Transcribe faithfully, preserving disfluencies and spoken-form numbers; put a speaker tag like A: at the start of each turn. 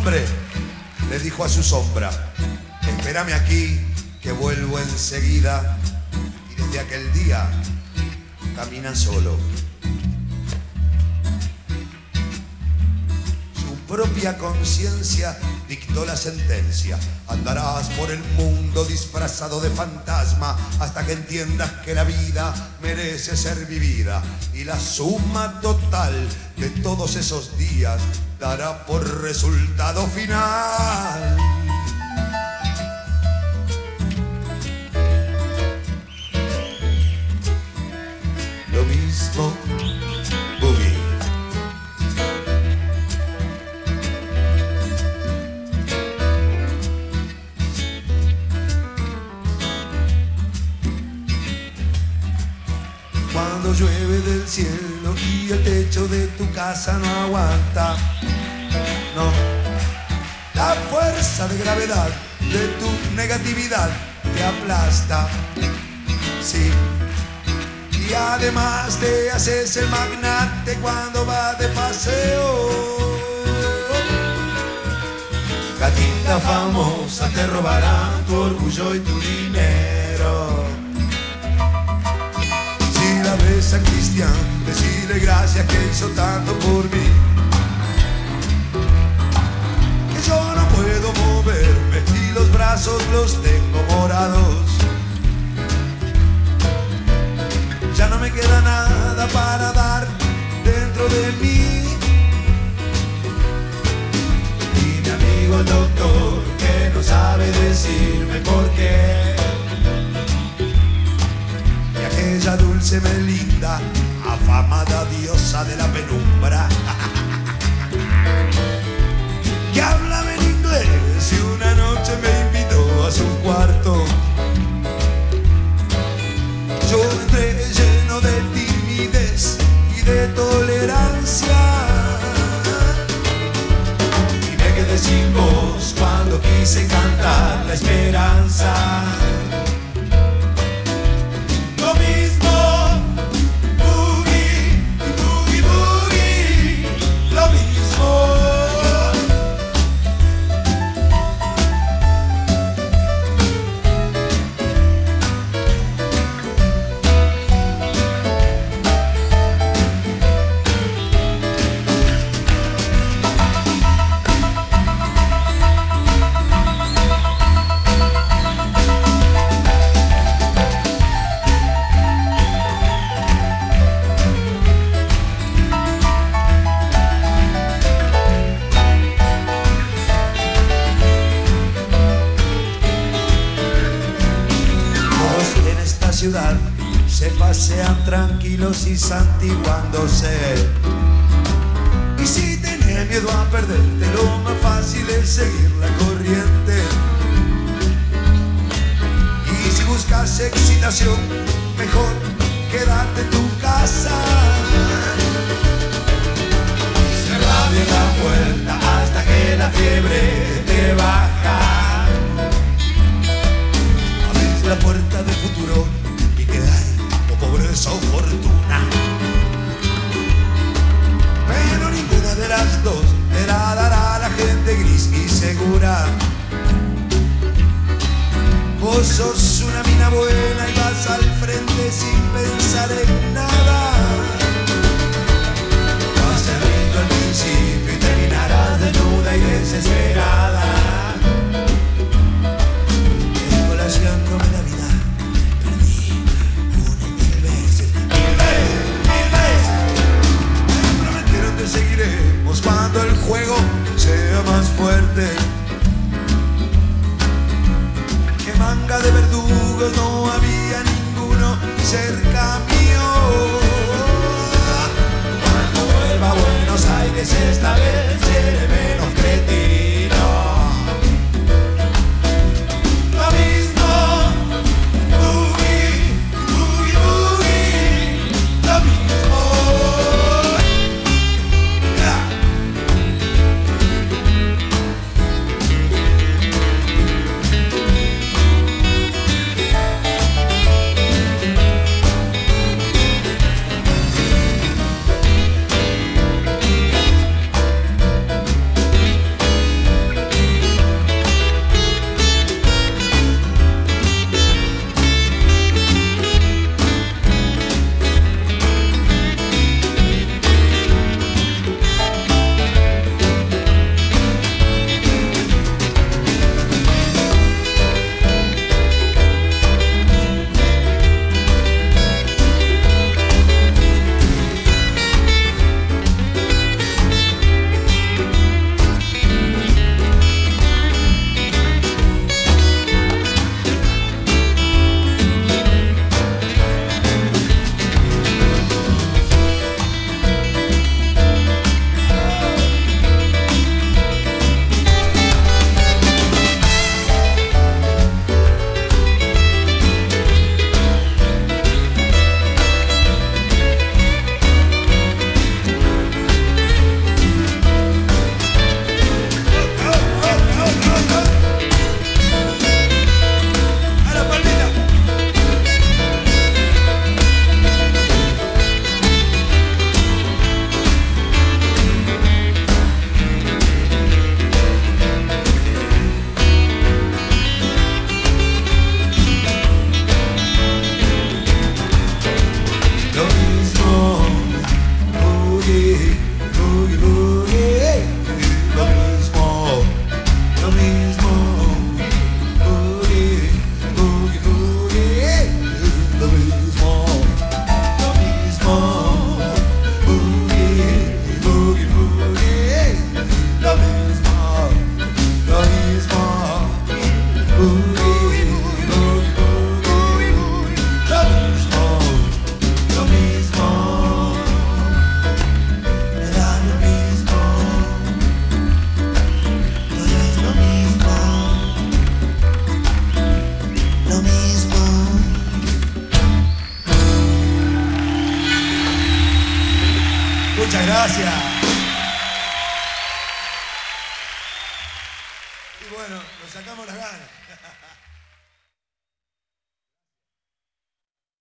A: hambre, le dijo a su sombra: espérame aquí, que vuelvo enseguida. Y desde aquel día camina solo. Su propia conciencia dictó la sentencia: andarás por el mundo disfrazado de fantasma hasta que entiendas que la vida merece ser vivida, y la suma total de todos esos días dará por resultado final lo mismo. Boogie. Cuando llueve del cielo y el techo de tu casa no aguanta, no, la fuerza de gravedad de tu negatividad te aplasta, sí. Y además te haces el magnate cuando vas de paseo. Gatita famosa, te robarán tu orgullo y tu dinero. Si la ves a Cristian, decile gracias que hizo tanto por mí, que yo no puedo moverme y los brazos los tengo morados. Ya no me queda nada para dar dentro de mí. Y mi amigo el doctor, que no sabe decirme por qué, y aquella dulce Melinda, afamada diosa de la penumbra, que hablaba en inglés y una noche me invitó a su cuarto. Yo entré lleno de timidez y de tolerancia, y me quedé sin voz cuando quise cantar la esperanza. Lo mismo, boogie, boogie, boogie, lo mismo. Ciudad se pasean tranquilos y santiguándose, y si tenés miedo a perderte, lo más fácil es seguir la corriente. Y si buscas excitación, mejor quédate en tu casa. Cerra bien la puerta hasta que la fiebre te baja. Abrís la puerta del futuro y que hay o pobreza o fortuna, pero ninguna de las dos te la dará la gente gris y segura. Vos sos una mina buena y vas al frente sin pensar en nada. Vas a rindo al principio y terminarás desnuda y desesperada. Descolaseándome la vida, perdí una y mil veces, mil veces, mil veces. Me prometieron que seguiremos cuando el juego sea más fuerte. Que manga de verdugos no había ninguno cerca mío. Gracias.